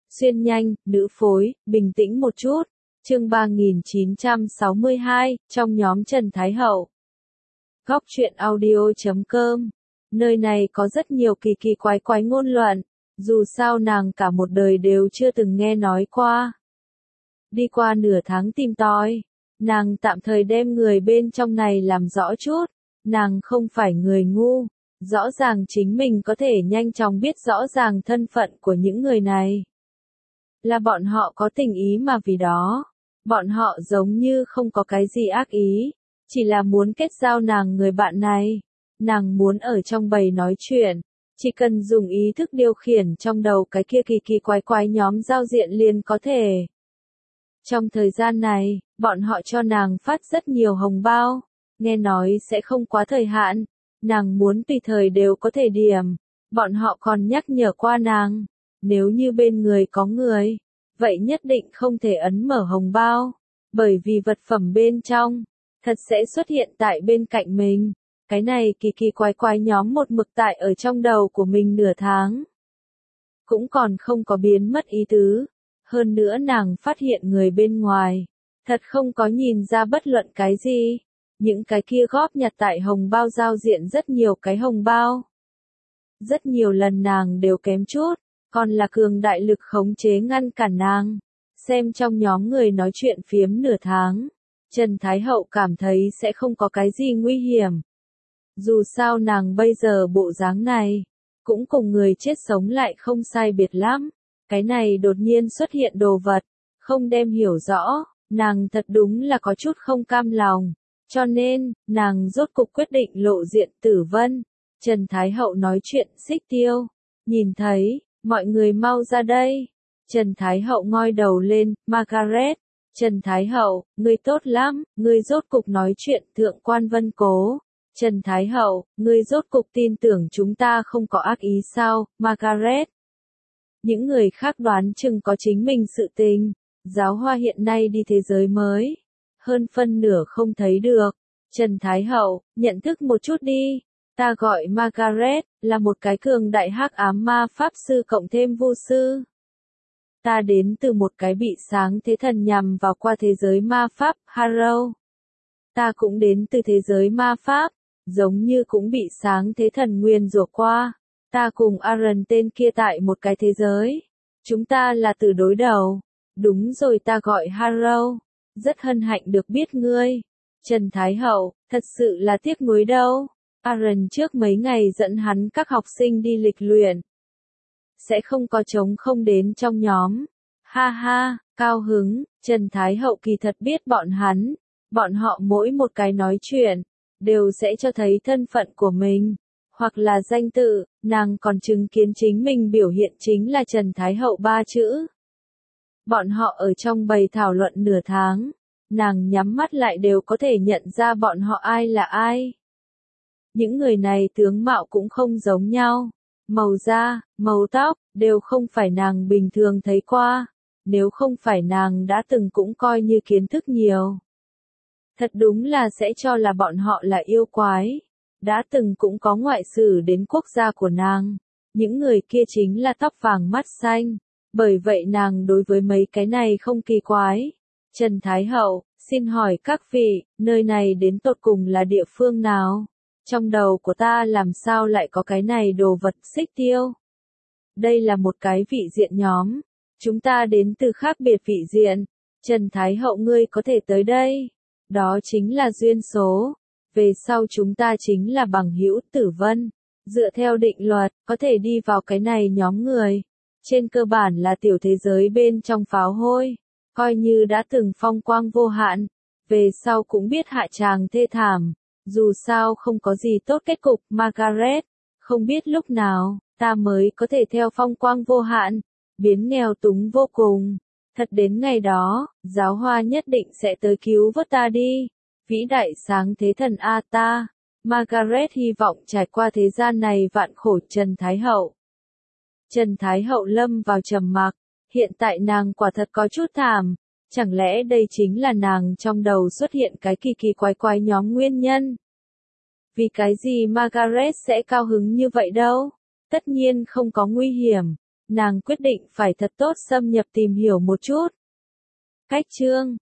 Xuyên nhanh, nữ phối, bình tĩnh một chút. Chương 3962, trong nhóm Trần Thái Hậu. Góc truyện audio.com. Nơi này có rất nhiều kỳ kỳ quái quái ngôn luận, dù sao nàng cả một đời đều chưa từng nghe nói qua. Đi qua nửa tháng tìm tòi, nàng tạm thời đem người bên trong này làm rõ chút, nàng không phải người ngu, rõ ràng chính mình có thể nhanh chóng biết rõ ràng thân phận của những người này. Là bọn họ có tình ý mà vì đó, bọn họ giống như không có cái gì ác ý, chỉ là muốn kết giao nàng người bạn này. Nàng muốn ở trong bầy nói chuyện, chỉ cần dùng ý thức điều khiển trong đầu cái kia kỳ kỳ quái quái nhóm giao diện liền có thể. Trong thời gian này, bọn họ cho nàng phát rất nhiều hồng bao, nghe nói sẽ không quá thời hạn, nàng muốn tùy thời đều có thể điểm. Bọn họ còn nhắc nhở qua nàng, nếu như bên người có người, vậy nhất định không thể ấn mở hồng bao, bởi vì vật phẩm bên trong, thật sẽ xuất hiện tại bên cạnh mình. Cái này kỳ kỳ quái quái nhóm một mực tại ở trong đầu của mình nửa tháng. Cũng còn không có biến mất ý tứ. Hơn nữa nàng phát hiện người bên ngoài, thật không có nhìn ra bất luận cái gì. Những cái kia góp nhặt tại hồng bao giao diện rất nhiều cái hồng bao. Rất nhiều lần nàng đều kém chút, còn là cường đại lực khống chế ngăn cản nàng. Xem trong nhóm người nói chuyện phiếm nửa tháng, Trần Thái Hậu cảm thấy sẽ không có cái gì nguy hiểm. Dù sao nàng bây giờ bộ dáng này, cũng cùng người chết sống lại không sai biệt lắm. Cái này đột nhiên xuất hiện đồ vật, không đem hiểu rõ, nàng thật đúng là có chút không cam lòng. Cho nên, nàng rốt cục quyết định lộ diện Tử Vân. Trần Thái Hậu nói chuyện Xích Tiêu. Nhìn thấy, mọi người mau ra đây. Trần Thái Hậu ngoi đầu lên, Margaret. Trần Thái Hậu, ngươi tốt lắm, ngươi rốt cục nói chuyện Thượng Quan Vân Cố. Trần Thái Hậu, ngươi rốt cục tin tưởng chúng ta không có ác ý sao, Margaret. Những người khác đoán chừng có chính mình sự tình. Giáo hoa hiện nay đi thế giới mới. Hơn phân nửa không thấy được. Trần Thái Hậu, nhận thức một chút đi. Ta gọi Margaret, là một cái cường đại hắc ám ma pháp sư cộng thêm vu sư. Ta đến từ một cái bị sáng thế thần nhằm vào qua thế giới ma pháp, Harrow. Ta cũng đến từ thế giới ma pháp, giống như cũng bị sáng thế thần nguyền rủa qua. Ta cùng Aaron tên kia tại một cái thế giới. Chúng ta là từ đối đầu. Đúng rồi, ta gọi Harrow. Rất hân hạnh được biết ngươi. Trần Thái Hậu, thật sự là tiếc nuối đâu. Aaron trước mấy ngày dẫn hắn các học sinh đi lịch luyện. Sẽ không có trống không đến trong nhóm. Ha ha, cao hứng. Trần Thái Hậu kỳ thật biết bọn hắn. Bọn họ mỗi một cái nói chuyện, đều sẽ cho thấy thân phận của mình. Hoặc là danh tự, nàng còn chứng kiến chính mình biểu hiện chính là Trần Thái Hậu 3 chữ. Bọn họ ở trong bầy thảo luận nửa tháng, nàng nhắm mắt lại đều có thể nhận ra bọn họ ai là ai. Những người này tướng mạo cũng không giống nhau, màu da, màu tóc, đều không phải nàng bình thường thấy qua, nếu không phải nàng đã từng cũng coi như kiến thức nhiều. Thật đúng là sẽ cho là bọn họ là yêu quái. Đã từng cũng có ngoại sử đến quốc gia của nàng. Những người kia chính là tóc vàng mắt xanh. Bởi vậy nàng đối với mấy cái này không kỳ quái. Trần Thái Hậu, xin hỏi các vị, nơi này đến tột cùng là địa phương nào? Trong đầu của ta làm sao lại có cái này đồ vật Xích Tiêu? Đây là một cái vị diện nhóm. Chúng ta đến từ khác biệt vị diện. Trần Thái Hậu, ngươi có thể tới đây. Đó chính là duyên số. Về sau chúng ta chính là bằng hữu. Tử Vân. Dựa theo định luật, có thể đi vào cái này nhóm người. Trên cơ bản là tiểu thế giới bên trong pháo hôi. Coi như đã từng phong quang vô hạn. Về sau cũng biết hạ tràng thê thảm. Dù sao không có gì tốt kết cục, Margaret. Không biết lúc nào, ta mới có thể theo phong quang vô hạn, biến nghèo túng vô cùng. Thật đến ngày đó, giáo hoa nhất định sẽ tới cứu vớt ta đi. Vĩ đại sáng thế thần A ta. Margaret hy vọng trải qua thế gian này vạn khổ. Trần Thái Hậu. Trần Thái Hậu lâm vào trầm mặc. Hiện tại nàng quả thật có chút thảm. Chẳng lẽ đây chính là nàng trong đầu xuất hiện cái kỳ kỳ quái quái nhóm nguyên nhân? Vì cái gì Margaret sẽ cao hứng như vậy đâu? Tất nhiên không có nguy hiểm. nàng quyết định phải thật tốt xâm nhập tìm hiểu một chút. Cách chương